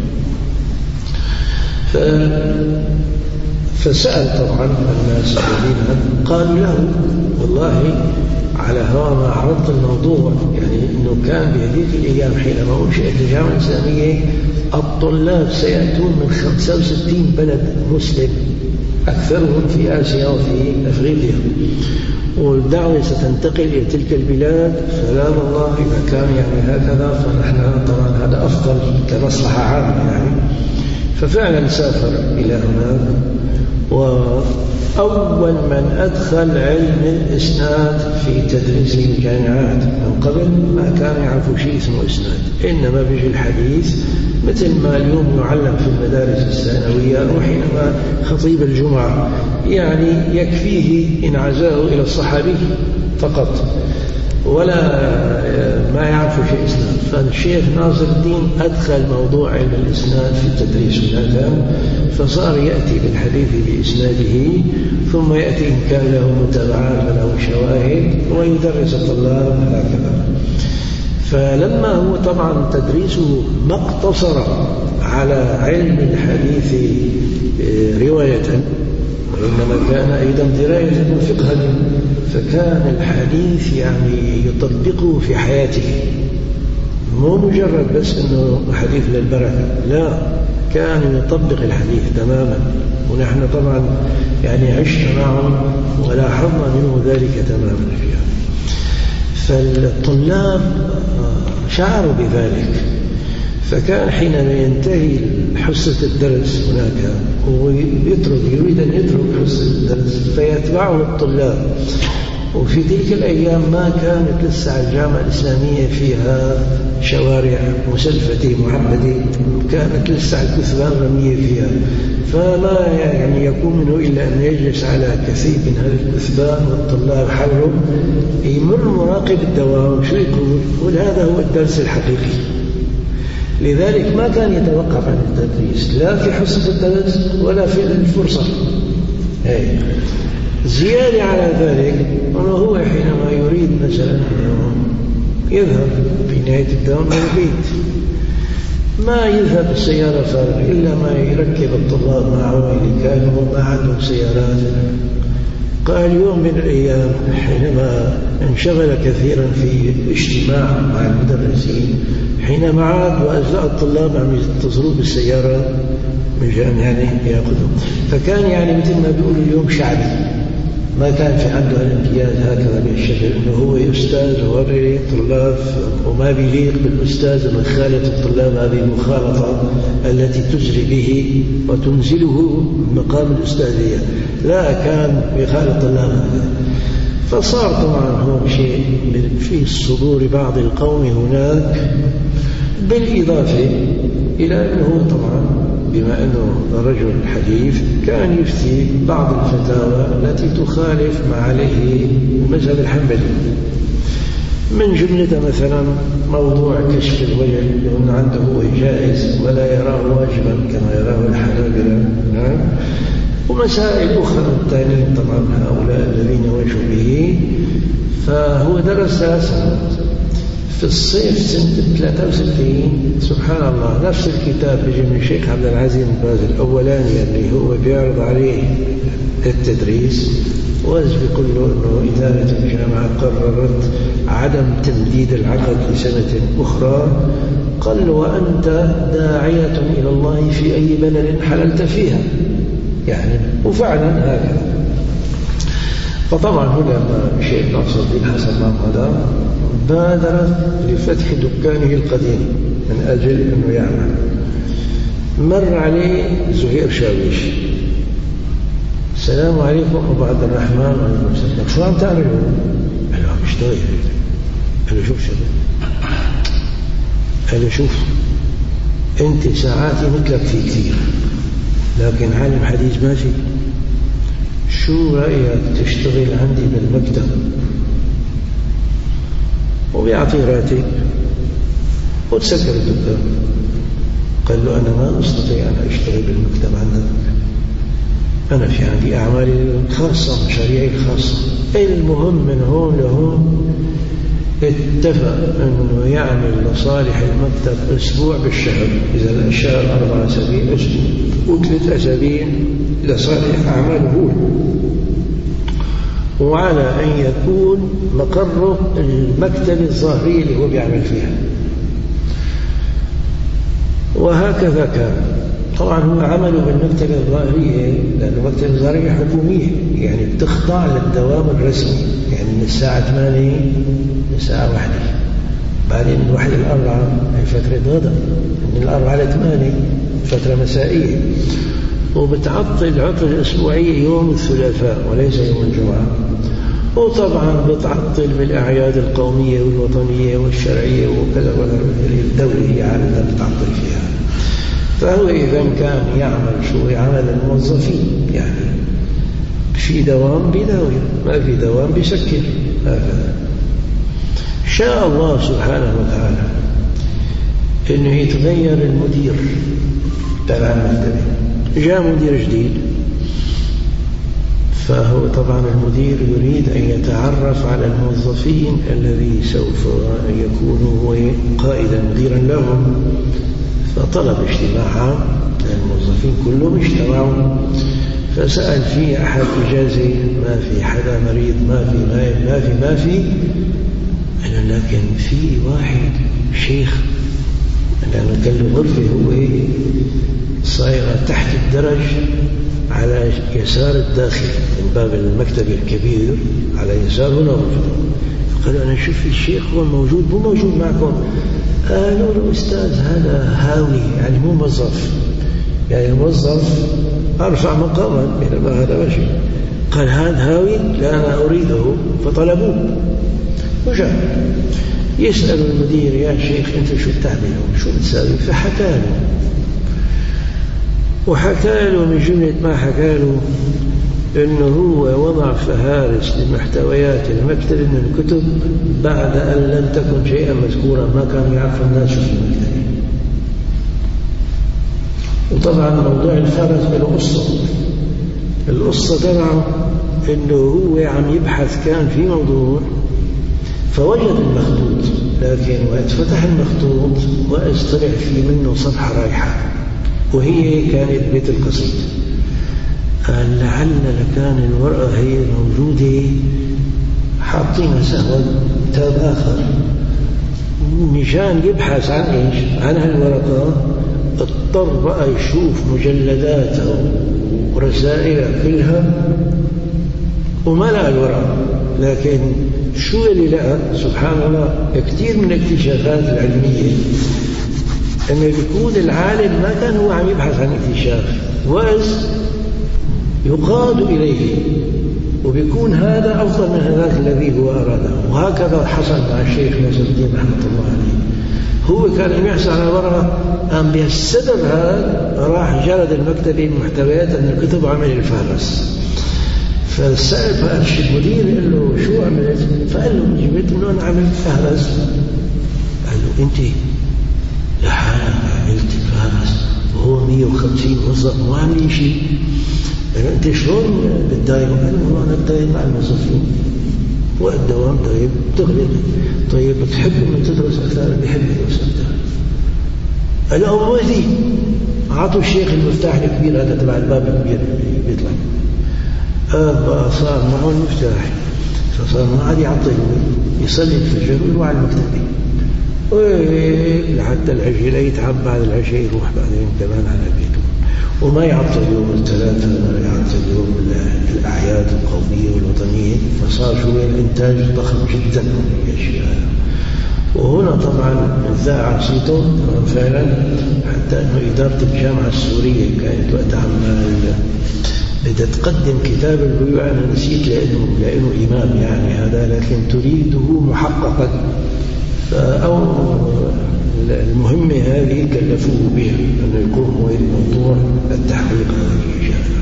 فسأل طبعا الناس الذين قالوا له والله على هوا ما عرضت الموضوع، يعني أنه كان بهذه الأيام حينما أنشئت الجامعة الإسلامية الطلاب سيأتون من 65 بلد مسلم، أكثرهم في آسيا وفي أفريقيا، والدعوة ستنتقل إلى تلك البلاد، فلا والله إذا كان يعني هكذا فنحن طبعا هذا أفضل كمصلحة عامة يعني. ففعلا سافر إلى هناك وأول من أدخل علم الإسناد في تدريس الجامعات. من قبل ما كان يعرفوا شيء اسمه إسناد، إنما بيجي الحديث مثل ما اليوم يعلم في المدارس الثانوية، وحينما خطيب الجمعة يعني يكفيه إن عزاه إلى الصحابي فقط ولا ما يعرف شيء إسناد. فالشيخ ناصر الدين أدخل موضوع علم الإسناد في التدريس هناك، فصار يأتي بالحديث بإسناده، ثم يأتي إن كان له متابعات وله شواهد ويدرس الطلاب هكذا. فلما هو طبعا تدريسه ما اقتصر على علم الحديث رواية، وإنما كان أيضا دراية وفقها، فكان الحديث يعني يطبقه في حياته، مو مجرد بس أنه حديث للبركة، لا، كان يطبق الحديث تماما. ونحن طبعا يعني عشنا معهم ولاحظنا منه ذلك تماما فيها. فالطلاب شعروا بذلك، فكان حينما ينتهي حصة الدرس هناك يريد أن يترك حصة الدرس فيتبعه الطلاب. وفي تلك الأيام ما كانت لسه الجامعة الإسلامية فيها شوارع مسلفتة محمدة، كانت لسه الكثبان رمية فيها، فما يعني يكون منه إلا أن يجلس على كثيب من هذه الكثبان والطلاب حوله، يمر مراقب الدوام شو يقول، وهذا هو الدرس الحقيقي. لذلك ما كان يتوقف عن التدريس لا في حصة الدرس ولا في الفرصة. زيادة على ذلك أنه هو حينما يريد مثلا يذهب في نهاية الدوام من البيت، ما يذهب بالسيارة فارغ إلا ما يركب الطلاب معه اللي كانوا ما عندهم سيارات. قال يوم من الأيام حينما انشغل كثيرا في اجتماع مع المدرسين، حينما عاد وأجزاء الطلاب عم يتصلوا بالسيارة مشان يعني يأخذهم، فكان يعني مثل ما بيقولوا اليوم شعبي، ما كان في عنده الامتياز هكذا بالشكل انه هو أستاذ ووري طلاب، وما بيليق بالأستاذ مخالة الطلاب هذه المخالطة التي تجري به وتنزله مقام الأستاذية، لا، كان بيخالط الطلاب. فصار طبعا هو شيء في صدور بعض القوم هناك، بالإضافة إلى أنه طبعا بما أنه رجل حديث كان يفتي بعض الفتاوى التي تخالف ما عليه المذهب الحنبلي، من جملة مثلا موضوع كشف الوجه لأنه عنده هو جائز ولا يراه واجبا كما يراه الحنابلة، ومسائل أخرى التانيين طبعا هؤلاء الذين وجهوا به. فهو درس سنة في الصيف سنة 63 سبحان الله نفس الكتاب بيجي من الشيخ عبد العزيز بن باز الأولاني اللي هو بيعرض عليه التدريس، وإذ بيقول له أنه إدارة الجامعة قررت عدم تمديد العقد لسنة أخرى، قال له وأنت داعية إلى الله في أي بلد حللت فيها يعني، وفعلا هكذا. فطبعا هنا الشيخ ناصر الدين حسن ماضي بادر لفتح دكانه القديم من أجل أنه يعمل. مر عليه زهير شاويش، السلام عليكم أبو عبد الرحمن. وعليكم السلام. شو عم تعملوا؟ قال له مش طاير. قال له شوف شباب، قال له شوف أنت ساعاتي مثلك في كثير، لكن عالم حديث ما في، شو رأيك تشتغل عندي بالمكتب وبيعطي راتب وتسكر الدكان؟ قال له أنا ما أستطيع أن أشتغل بالمكتب عندك، أنا في عندي أعمالي الخاصة مشاريعي الخاصة. المهم من هون لهون اتفق أنه يعمل لصالح المكتب أسبوع بالشهر، إذا الشهر 4 أسابيع أسبوع، و3 أسابيع لصالح أعماله هو، وعلى أن يكون مقره المكتب الظاهري اللي هو بيعمل فيها. وهكذا كان. طبعا هو عمله بالمكتب الظاهرية لأن المكتب الظاهرية حكومية، يعني بتخضع للدوام الرسمي، يعني من الساعة 8 للساعة 1، بعدين من 1 ل4 هي فترة غدا، من 4 ل8 فترة مسائية. وبتعطل عطلة أسبوعية يوم الثلاثاء وليس يوم الجمعة، وطبعا بتعطل بالأعياد القومية والوطنية والشرعية وكذا الدولة هي عادة بتعطل فيها. فهو إذا كان يعمل شو يعمل الموظفين، يعني في دوام بداوي، ما في دوام بيسكر هكذا. شاء الله سبحانه وتعالى إنه يتغير المدير تبع المكتب، جاء مدير جديد، فهو طبعا المدير يريد أن يتعرف على الموظفين الذي سوف يكون هو قائدا مديرا لهم، فطلب اجتماع الموظفين كلهم اجتمعوا، فسأل في أحد إجازة، ما في حدا مريض، ما في أنا لكن في واحد شيخ، لأنه كان له غرفة هو صايرة تحت الدرج على يسار الداخل من باب المكتب الكبير، على يسار هنا غرفته. فقالوا أنا شوف الشيخ هو موجود، مو موجود معكم؟ قالوا له أستاذ هذا هاوي، يعني مو موظف، يعني موظف أرفع مقاما، بينما هذا ماشي. قال هذا هاوي؟ لا أنا أريده. فطلبوه وجاء يسأل المدير يا شيخ أنت شو بتعمل، شو بتساوي؟ وحكى له من جملة ما حكى له إنه هو وضع فهارس لمحتويات المكتب من الكتب بعد أن لم تكن شيئا مذكورا، ما كانوا يعرفوا الناس شو في المكتب. وطبعا موضوع الفهرس القصة تبعه إنه هو عم يبحث كان في موضوع فوجد المخطوط، لكن وقت فتح المخطوط وقت طلع في منه صفحة رايحة وهي كانت بيت القصيد. قال لعل لكان الورقة هي موجودة حاطينها سهوا كتاب آخر، مشان يبحث عن إيش؟ عن هالورقة اضطر بقى يشوف مجلداتها ورسائلها كلها وما لقى الورقة. لكن شو اللي لقى؟ سبحان الله، كثير من الاكتشافات العلمية أنه يكون العالم ما كان هو عم يبحث عن اكتشاف، وإذ يقاد إليه وبيكون هذا أفضل من هذاك الذي هو أراده. وهكذا حصل مع الشيخ ناصر الدين رحمة الله عليه، هو كان يحصل على ورقة، قام بهالسبب هذا راح جرد المكتبة محتويات من الكتب وعمل الفهرس. فسأل فأرشد المدير قال له شو عملت؟ فقال له جبت منه أنا عملت فهرس. قال له أنت لحالك عملت فهرس وهو 150 موظف مو عاملين شيء؟ أنت شلون بتدايم؟ قال له أنا بتدايم مع الموظفين والدوام طيب تغلب. طيب بتحب من تدرس أكثر؟ بيحب يدرس أكثر. قال له أبو مهدي أعطوا الشيخ المفتاح الكبير هذا تبع الباب الكبير بيطلع. بقى صار معه المفتاح، فصار ما عاد يعطيه، يصلي الفجر ويروح على المكتبة لحتى العشاء، لا يتعب بعد العشاء يروح بعدين كمان على بيته، وما يعطي يوم الثلاثاء ولا يعطي يوم الأعياد القومية والوطنية. فصار شوية الإنتاج ضخم جدا من الأشياء. وهنا طبعا ذاع صيته فعلا، حتى أنه إدارة الجامعة السورية كانت وقت عمال بدها تقدم كتاب البيوع، أنا نسيت لأنه إمام يعني هذا، لكن تريده محققا، أو المهمة هذه كلفوه بها أنه يقوم هو بموضوع التحقيق هذه الإجابة.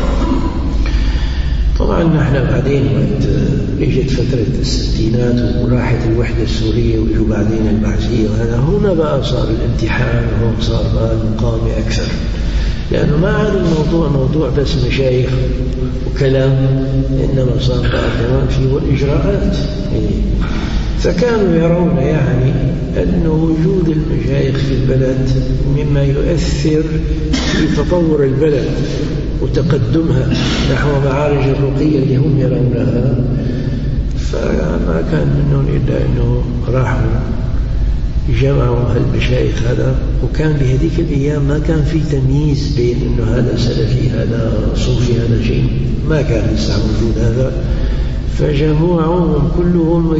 طبعا نحن بعدين وقت اجت فترة الستينات وراحت الوحدة السورية وإجوا بعدين البعثية، وهذا هنا بقى صار الامتحان، وهون صار بقى المقاومة أكثر، لأنه ما عاد الموضوع موضوع بس مشايخ وكلام، إنما صار بقى كمان في والإجراءات. فكانوا يرون يعني أن وجود المشايخ في البلد مما يؤثر في تطور البلد وتقدمها نحو معارج الرقية اللي هم يرونها. فما كان منهم إلا أنه راحوا جمعوا هالمشايخ هذا، وكان بهذيك الأيام ما كان في تمييز بين أنه هذا سلفي هذا صوفي هذا شيء، ما كان لسه موجود هذا. فجمعوهم كلهم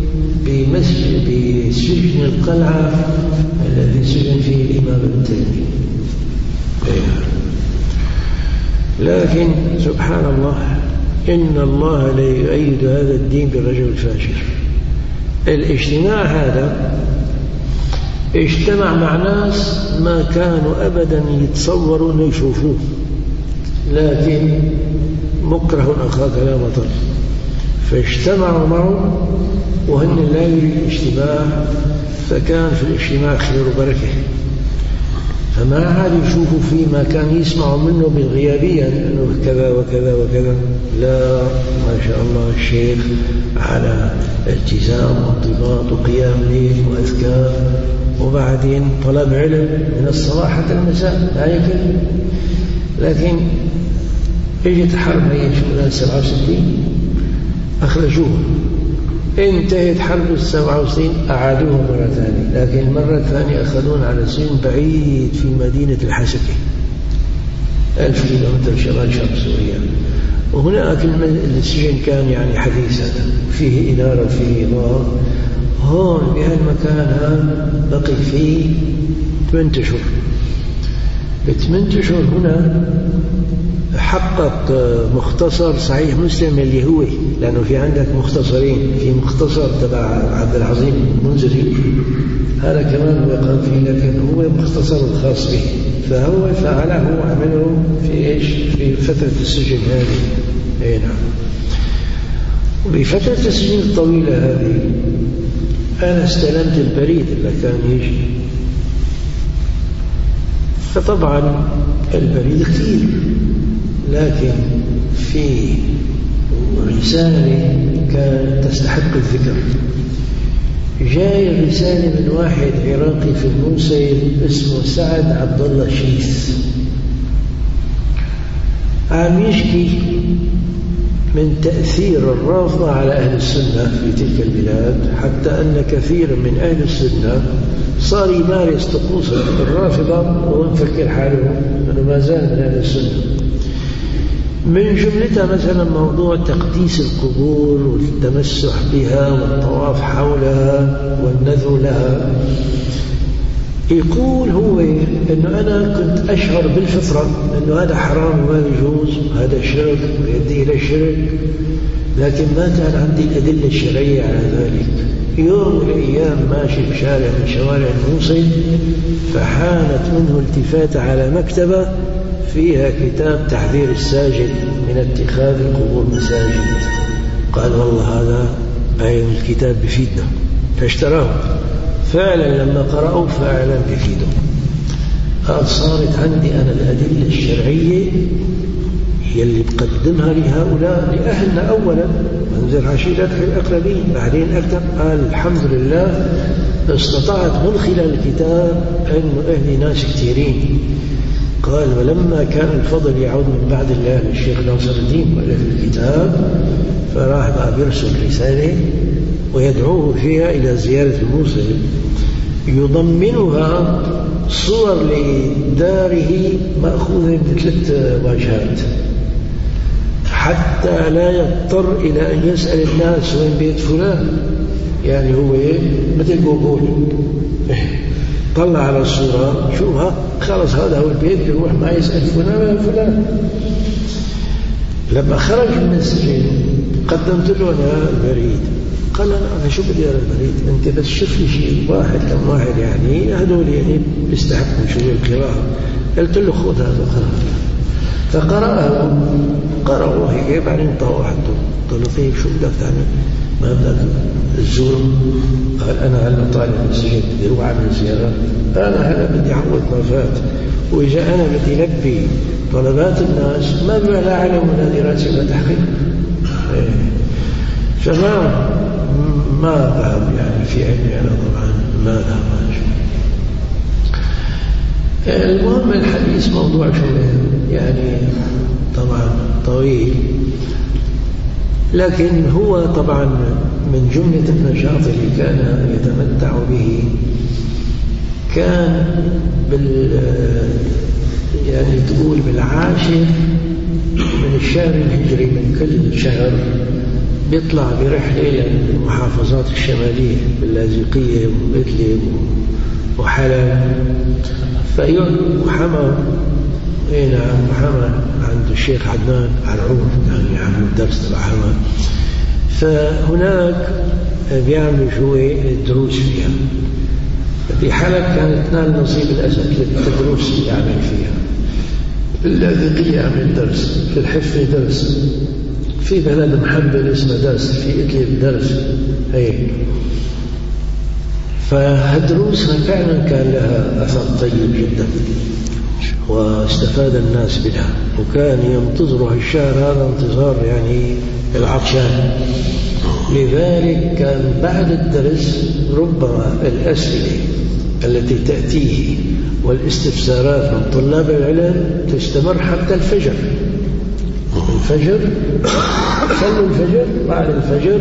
بسجن القلعة الذي سجن فيه الإمام ابن تيمية. لكن سبحان الله إن الله لا يؤيد هذا الدين بالرجل الفاجر. الاجتماع هذا اجتمع مع ناس ما كانوا أبدا يتصوروا أن يشوفوه، لكن مكره أخاك لا مطر، فاجتمعوا معه وهن لا يريد الاجتماع، فكان في الاجتماع خير وبركة. فما عاد يشوفوا فيه ما كان يسمعوا منه بالغيابية أنه كذا وكذا وكذا، لا ما شاء الله الشيخ على التزام وانضباط وقيام ليل وأذكار، وبعدين طلب علم من الصباح حتى المساء لا يكل. لكن اجت حرب هي 67 أخرجوه، انتهت حرب 67 أعادوه مرة ثانية، لكن المرة الثانية أخذون على سجن بعيد في مدينة الحسكة 1000 كيلومتر شمال شرق سوريا. وهناك السجن كان يعني حديثا، فيه إنارة وفيه إضاءة. هون بهالمكان بقي فيه 8 أشهر. ب8 أشهر هنا حقق مختصر صحيح مسلم اللي هو، لأنه في عندك مختصرين، في مختصر تبع عبد العظيم المنذري هذا كمان هو قام فيه، لكن هو مختصر الخاص به، فهو فعله وعمله في إيش؟ في فترة السجن هذه. أي نعم. وبفترة السجن الطويلة هذه أنا استلمت البريد اللي كان يجي، فطبعا البريد كثير، لكن في رسالة كانت تستحق الذكر. جاي رسالة من واحد عراقي في الموصل اسمه سعد عبد الله شيث، عم يشكي من تأثير الرافضة على أهل السنة في تلك البلاد، حتى أن كثير من أهل السنة صار يمارس طقوس الرافضة وهو مفكر حاله أنه ما زال من أهل السنة. من جملتها مثلا موضوع تقديس القبور والتمسح بها والطواف حولها والنذر لها. يقول هو أنه أنا كنت أشعر بالفطرة أنه هذا حرام وما يجوز، هذا شرك ويؤدي إلى الشرك، لكن ما كان عندي الأدلة الشرعية على ذلك. يوم من الأيام ماشي بشارع من شوارع الموصل، فحانت منه التفاتة على مكتبة فيها كتاب تحذير الساجد من اتخاذ القبور مساجد. قال والله هذا باين الكتاب بفيدنا، فاشتراه. فعلا لما قرأوا فعلا بفيده. صارت عندي أنا الأدلة الشرعية هي اللي بقدمها لهؤلاء لأهلنا أولا، انذر عشيرتك الأقربين، بعدين أكتب. قال الحمد لله استطعت من خلال الكتاب أنه أهلي ناس كثيرين. قال ولما كان الفضل يعود من بعد الله للشيخ ناصر الدين وألف الكتاب، فراح بقى بيرسل رسالة ويدعوه فيها إلى زيارة الموصل، يضمنها صور لداره مأخوذة من 3 واجهات، حتى لا يضطر إلى أن يسأل الناس وين بيت فلان. يعني هو مثل جوجل طلع على الصورة شوفها خلص هذا هو البيت، يروح ما يسأل فلان ولا فلان. لما خرج من السجن قدمت له أنا البريد. قال أنا شو بدي أرى البريد؟ أنت بس شوف لي شيء واحد كم واحد يعني هذول يعني بيستحقوا شوية القراءة. قلت له خذ هذا فقرأه، قرأه هيك. بعدين طوحته قلت له طيب شو بدك تعمل؟ ما بدك الزور؟ قال أنا هلا طالع من السجن بدي أروح أعمل زيارة، أنا هلا بدي أعوض ما فات، وإذا أنا بدي ألبي طلبات الناس ما بقى لا علم ولا دراسة ولا تحقيق. ما ذهب يعني في علمي أنا طبعا ما ذهب. المهم الحديث موضوع شوية يعني طبعا طويل، لكن هو طبعا من جملة النشاط اللي كان يتمتع به كان يعني تقول بالعاشر من الشهر الهجري من كل شهر بيطلع برحلة للمحافظات الشمالية باللاذقية وإدلب وحلب وحما نعم محمد عند الشيخ عدنان العروض كان يعمل درس تبع حمد، فهناك بيعملوا شوية دروس فيها. في حلب كانت تنال نصيب الأسد للدروس يعمل فيها. اللاذقية يعمل درس، في الحفة درس، في بلد محبل اسمه درس، في إدلب درس هيك. فهالدروس فعلا كان لها أثر طيب جدا واستفاد الناس منها، وكان ينتظر الشهر هذا انتظار يعني العطشان. لذلك كان بعد الدرس ربما الأسئلة التي تأتيه والاستفسارات من طلاب العلم تستمر حتى الفجر. صلوا الفجر، بعد الفجر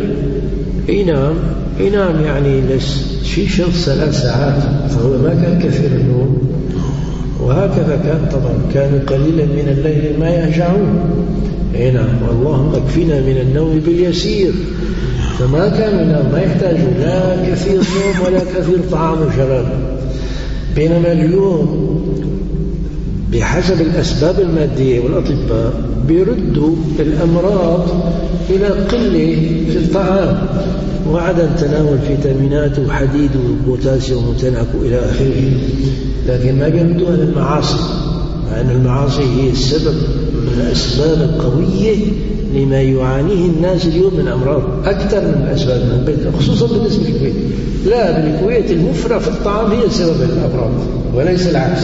ينام يعني في شرط 3 ساعات، فهو ما كان كثير النوم. وهكذا كان طبعا، كانوا قليلا من الليل ما يهجعون. نعم، اللهم اكفنا من النوم باليسير. فما كانوا ينام، ما يحتاجوا لا كثير نوم ولا كثير طعام وشراب. بينما اليوم بحسب الأسباب المادية والأطباء بيردوا الأمراض إلى قلة في الطعام وعدم تناول فيتامينات وحديد وبوتاسيوم وتنك إلى آخره، لكن ما بيردوا على المعاصي، مع أن المعاصي هي السبب من الأسباب القوية لما يعانيه الناس اليوم من أمراض أكثر من الأسباب من البيت، خصوصا بالنسبة للكويت. لا، بالكويت المفرط في الطعام هي سبب الأمراض وليس العكس.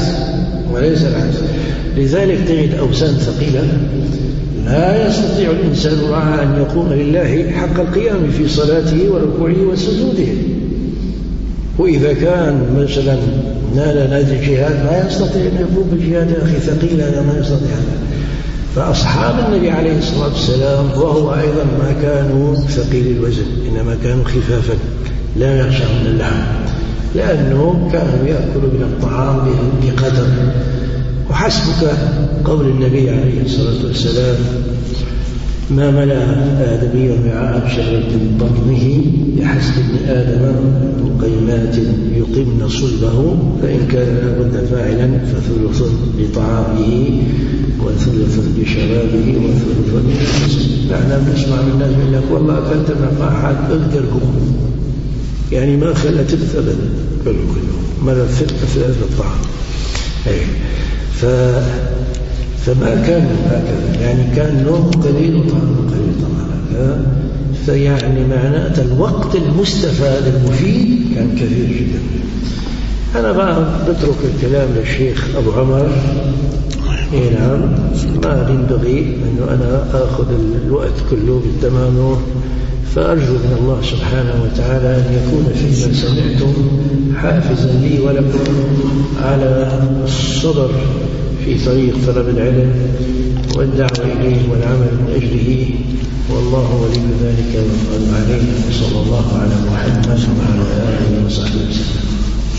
لذلك تجد أوزان ثقيلة لا يستطيع الإنسان معها أن يقوم لله حق القيام في صلاته وركوعه وسجوده. وإذا كان مثلا نال نادي الجهاد ما يستطيع أن يقوم بالجهاد يا أخي، ثقيل هذا ما يستطيع. فأصحاب النبي عليه الصلاة والسلام وهو أيضا ما كانوا ثقيل الوزن، إنما كانوا خفافا لا يخشون اللحم، لأنه كانوا يأكلوا من الطعام بقدر. وحسبك قول النبي عليه الصلاة والسلام: ما ملأ آدمي وعاء شرة بطنه بحسب ابن آدم مقيمات يقمن صلبه، فإن كان لابد فاعلا فثلث لطعامه وثلث لشرابه وثلث لجسده. نحن نسمع من الناس يقول لك والله أكلت مقاحات أقدر قوم، يعني ما خلت ثلث أبدا، كله مرة ثلث الطعام. فما كان هكذا، يعني كان نوم قليل وطعام قليل طبعا. فيعني معناته الوقت المستفاد المفيد كان كثير جدا. أنا بقى بترك الكلام للشيخ أبو عمر. نعم، ما ينبغي أنه أنا أخذ الوقت كله بالتمام، فأرجو من الله سبحانه وتعالى أن يكون فيما سمعتم حافزا لي ولكم على الصبر في طريق طلب العلم والدعوة إليه والعمل من أجله، والله ولي ذلك والقادر عليه. وصلى الله على محمد وعلى آله وصحبه وسلم.